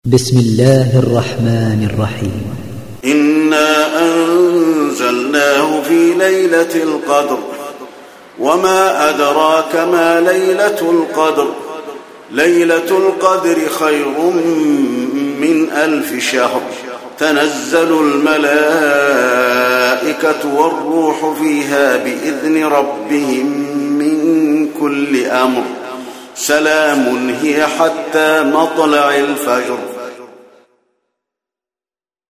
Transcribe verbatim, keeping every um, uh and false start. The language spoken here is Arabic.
بسم الله الرحمن الرحيم. إنا أنزلناه في ليلة القدر وما أدراك ما ليلة القدر ليلة القدر خير من ألف شهر تنزل الملائكة والروح فيها بإذن ربهم من كل أمر سلام هي حتى مطلع الفجر